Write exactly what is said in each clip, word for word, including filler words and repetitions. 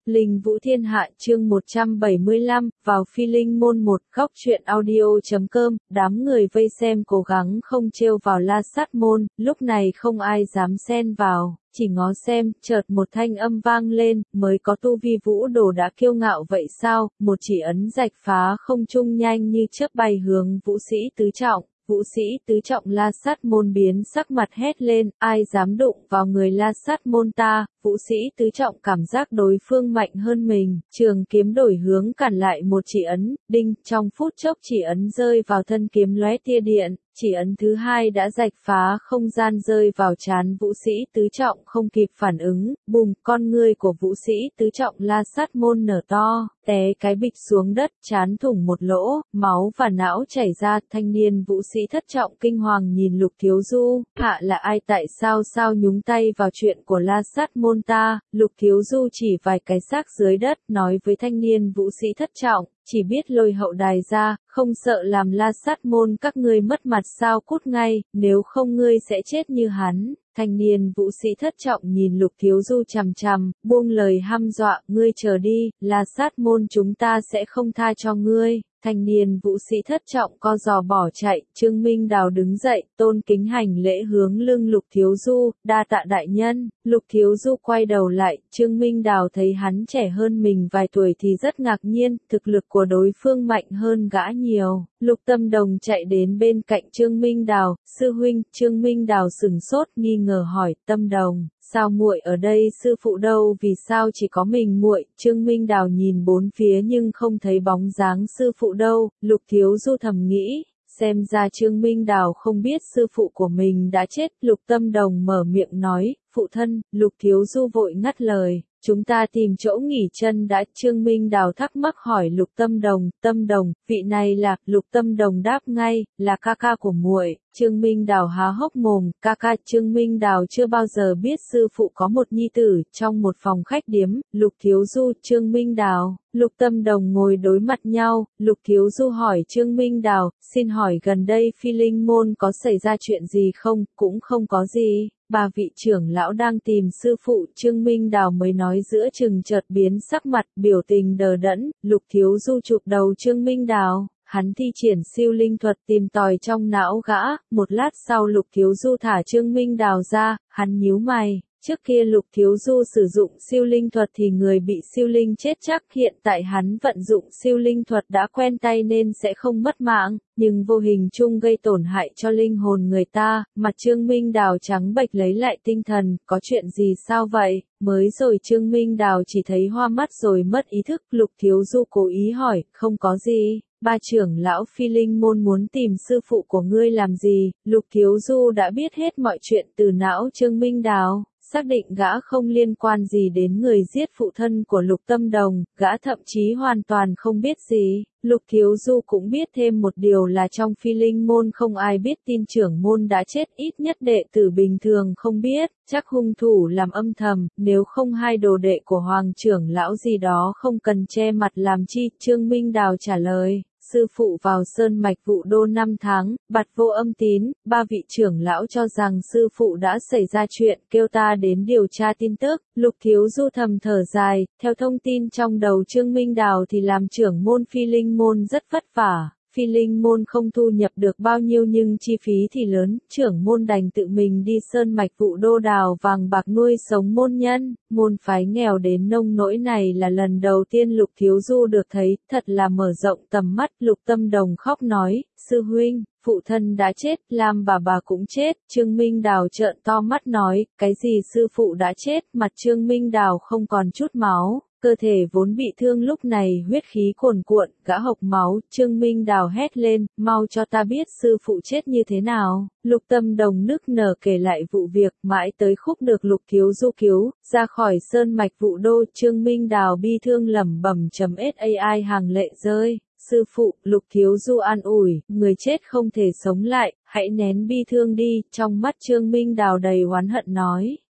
Linh Vũ Thiên Hạ chương một trăm bảy mươi lăm, vào Phi Linh môn một, góc truyện audio.com, đám người vây xem cố gắng không trêu vào La Sát môn, lúc này không ai dám xen vào, chỉ ngó xem, chợt một thanh âm vang lên, mới có tu vi vũ đồ đã kiêu ngạo vậy sao, một chỉ ấn rạch phá không trung nhanh như chớp bay hướng vũ sĩ tứ trọng. Vũ sĩ tứ trọng La Sát môn biến sắc mặt hét lên, ai dám đụng vào người La Sát môn ta, vũ sĩ tứ trọng cảm giác đối phương mạnh hơn mình, trường kiếm đổi hướng cản lại một chỉ ấn, đinh, trong phút chốc chỉ ấn rơi vào thân kiếm lóe tia điện, chỉ ấn thứ hai đã rạch phá không gian rơi vào trán vũ sĩ tứ trọng không kịp phản ứng, bùm, con ngươi của vũ sĩ tứ trọng La Sát môn nở to, té cái bịch xuống đất, trán thủng một lỗ, máu và não chảy ra, thanh niên vũ sĩ thất trọng kinh hoàng nhìn Lục Thiếu Du, hạ là ai tại sao sao nhúng tay vào chuyện của La Sát môn ta, Lục Thiếu Du chỉ vài cái xác dưới đất, nói với thanh niên vũ sĩ thất trọng, chỉ biết lôi hậu đài ra, không sợ làm La Sát môn các ngươi mất mặt sao, cút ngay, nếu không ngươi sẽ chết như hắn. Thanh niên vũ sĩ thất trọng nhìn Lục Thiếu Du chằm chằm, buông lời hăm dọa, ngươi chờ đi, La Sát môn chúng ta sẽ không tha cho ngươi. Thanh niên vũ sĩ thất trọng co giò bỏ chạy, Trương Minh Đào đứng dậy, tôn kính hành lễ hướng lưng Lục Thiếu Du, đa tạ đại nhân. Lục Thiếu Du quay đầu lại, Trương Minh Đào thấy hắn trẻ hơn mình vài tuổi thì rất ngạc nhiên, thực lực của đối phương mạnh hơn gã nhiều. Lục Tâm Đồng chạy đến bên cạnh Trương Minh Đào, sư huynh. Trương Minh Đào sừng sốt nghi ngờ hỏi, Tâm Đồng, sao muội ở đây, sư phụ đâu, vì sao chỉ có mình muội? Trương Minh Đào nhìn bốn phía nhưng không thấy bóng dáng sư phụ đâu, Lục Thiếu Du thầm nghĩ, xem ra Trương Minh Đào không biết sư phụ của mình đã chết. Lục Tâm Đồng mở miệng nói, phụ thân. Lục Thiếu Du vội ngắt lời, chúng ta tìm chỗ nghỉ chân đã. Trương Minh Đào thắc mắc hỏi Lục Tâm Đồng, Tâm Đồng, vị này là, Lục Tâm Đồng đáp ngay, là ca ca của muội. Trương Minh Đào há hốc mồm, ca ca. Trương Minh Đào chưa bao giờ biết sư phụ có một nhi tử, trong một phòng khách điếm, Lục Thiếu Du, Trương Minh Đào, Lục Tâm Đồng ngồi đối mặt nhau, Lục Thiếu Du hỏi Trương Minh Đào, xin hỏi gần đây Phi Linh môn có xảy ra chuyện gì không? Cũng không có gì. Ba vị trưởng lão đang tìm sư phụ. Trương Minh Đào mới nói giữa chừng chợt biến sắc mặt, biểu tình đờ đẫn. Lục Thiếu Du chụp đầu Trương Minh Đào, hắn thi triển siêu linh thuật tìm tòi trong não gã, một lát sau Lục Thiếu Du thả Trương Minh Đào ra, hắn nhíu mày. Trước kia Lục Thiếu Du sử dụng siêu linh thuật thì người bị siêu linh chết chắc, hiện tại hắn vận dụng siêu linh thuật đã quen tay nên sẽ không mất mạng, nhưng vô hình chung gây tổn hại cho linh hồn người ta. Mặt Trương Minh Đào trắng bệch lấy lại tinh thần, có chuyện gì sao vậy? Mới rồi Trương Minh Đào chỉ thấy hoa mắt rồi mất ý thức. Lục Thiếu Du cố ý hỏi, không có gì. Ba trưởng lão Phi Linh môn muốn tìm sư phụ của ngươi làm gì? Lục Thiếu Du đã biết hết mọi chuyện từ não Trương Minh Đào, xác định gã không liên quan gì đến người giết phụ thân của Lục Tâm Đồng, gã thậm chí hoàn toàn không biết gì. Lục Thiếu Du cũng biết thêm một điều là trong Phi Linh môn không ai biết tin trưởng môn đã chết, ít nhất đệ tử bình thường không biết, chắc hung thủ làm âm thầm, nếu không hai đồ đệ của Hoàng trưởng lão gì đó không cần che mặt làm chi. Trương Minh Đào trả lời, sư phụ vào sơn mạch Vũ Đô năm tháng, bặt vô âm tín, ba vị trưởng lão cho rằng sư phụ đã xảy ra chuyện, kêu ta đến điều tra tin tức. Lục Thiếu Du thầm thở dài, theo thông tin trong đầu Trương Minh Đào thì làm trưởng môn Phi Linh môn rất vất vả. Phi Linh môn không thu nhập được bao nhiêu nhưng chi phí thì lớn, trưởng môn đành tự mình đi sơn mạch Vũ Đô đào vàng bạc nuôi sống môn nhân. Môn phái nghèo đến nông nỗi này là lần đầu tiên Lục Thiếu Du được thấy, thật là mở rộng tầm mắt. Lục Tâm Đồng khóc nói, sư huynh, phụ thân đã chết, Lam bà bà cũng chết. Trương Minh Đào trợn to mắt nói, cái gì sư phụ đã chết? Mặt Trương Minh Đào không còn chút máu, cơ thể vốn bị thương lúc này huyết khí cuồn cuộn, gã hộc máu. Trương Minh Đào hét lên, mau cho ta biết sư phụ chết như thế nào. Lục Tâm Đồng nức nở kể lại vụ việc, mãi tới khúc được Lục Thiếu Du cứu ra khỏi sơn mạch Vũ Đô. Trương Minh Đào bi thương lẩm bẩm chấm ai hàng lệ rơi. Sư phụ. Lục Thiếu Du an ủi, người chết không thể sống lại, hãy nén bi thương đi. Trong mắt Trương Minh Đào đầy oán hận nói,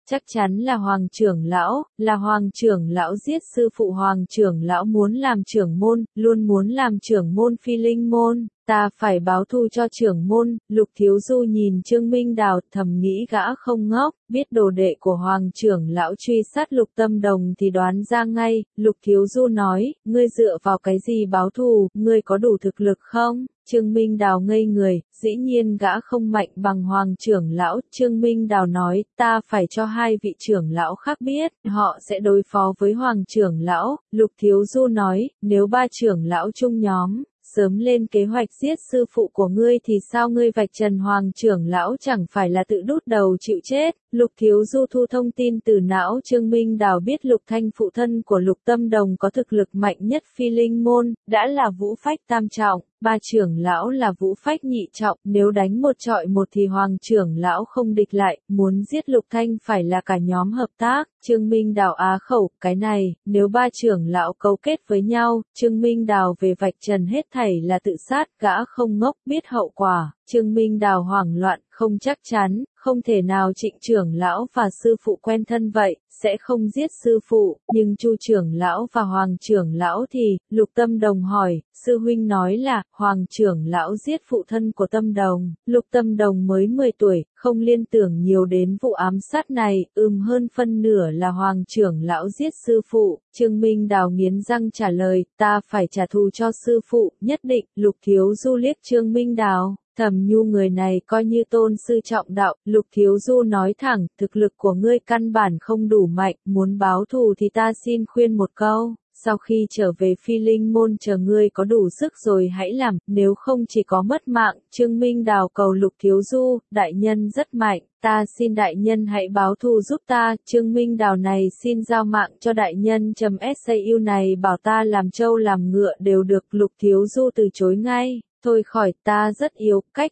Chắc chắn là Hoàng trưởng lão, là Hoàng trưởng lão giết sư phụ. Hoàng trưởng lão muốn làm trưởng môn, luôn muốn làm trưởng môn Phi Linh môn. Ta phải báo thù cho trưởng môn. Lục Thiếu Du nhìn Trương Minh Đào, thầm nghĩ gã không ngốc, biết đồ đệ của Hoàng trưởng lão truy sát Lục Tâm Đồng thì đoán ra ngay. Lục Thiếu Du nói, ngươi dựa vào cái gì báo thù, ngươi có đủ thực lực không? Trương Minh Đào ngây người, dĩ nhiên gã không mạnh bằng Hoàng trưởng lão. Trương Minh Đào nói, ta phải cho hai vị trưởng lão khác biết, họ sẽ đối phó với Hoàng trưởng lão. Lục Thiếu Du nói, nếu ba trưởng lão chung nhóm, sớm lên kế hoạch giết sư phụ của ngươi thì sao ngươi vạch trần Hoàng trưởng lão chẳng phải là tự đút đầu chịu chết. Lục Thiếu Du thu thông tin từ não Trương Minh Đào biết Lục Thanh phụ thân của Lục Tâm Đồng có thực lực mạnh nhất Phi Linh môn, đã là vũ phách tam trọng, ba trưởng lão là vũ phách nhị trọng, nếu đánh một trọi một thì Hoàng trưởng lão không địch lại, muốn giết Lục Thanh phải là cả nhóm hợp tác. Trương Minh Đào á khẩu, cái này, nếu ba trưởng lão cấu kết với nhau, Trương Minh Đào về vạch trần hết thảy là tự sát, gã không ngốc biết hậu quả. Trương Minh Đào hoảng loạn, không chắc chắn, không thể nào Trịnh trưởng lão và sư phụ quen thân vậy, sẽ không giết sư phụ, nhưng Chu trưởng lão và Hoàng trưởng lão thì, Lục Tâm Đồng hỏi, sư huynh nói là, Hoàng trưởng lão giết phụ thân của Tâm Đồng. Lục Tâm Đồng mới mười tuổi, không liên tưởng nhiều đến vụ ám sát này, ừm hơn phân nửa là Hoàng trưởng lão giết sư phụ. Trương Minh Đào nghiến răng trả lời, ta phải trả thù cho sư phụ, nhất định. Lục Thiếu Du liếc Trương Minh Đào. Thẩm Nhu người này coi như tôn sư trọng đạo. Lục Thiếu Du nói thẳng, thực lực của ngươi căn bản không đủ mạnh, muốn báo thù thì ta xin khuyên một câu, sau khi trở về Phi Linh môn chờ ngươi có đủ sức rồi hãy làm, nếu không chỉ có mất mạng. Trương Minh Đào cầu Lục Thiếu Du, đại nhân rất mạnh, ta xin đại nhân hãy báo thù giúp ta. Trương Minh Đào này xin giao mạng cho đại nhân. Chấm sau này bảo ta làm trâu làm ngựa đều được. Lục Thiếu Du từ chối ngay. Thôi khỏi, ta rất yếu cách,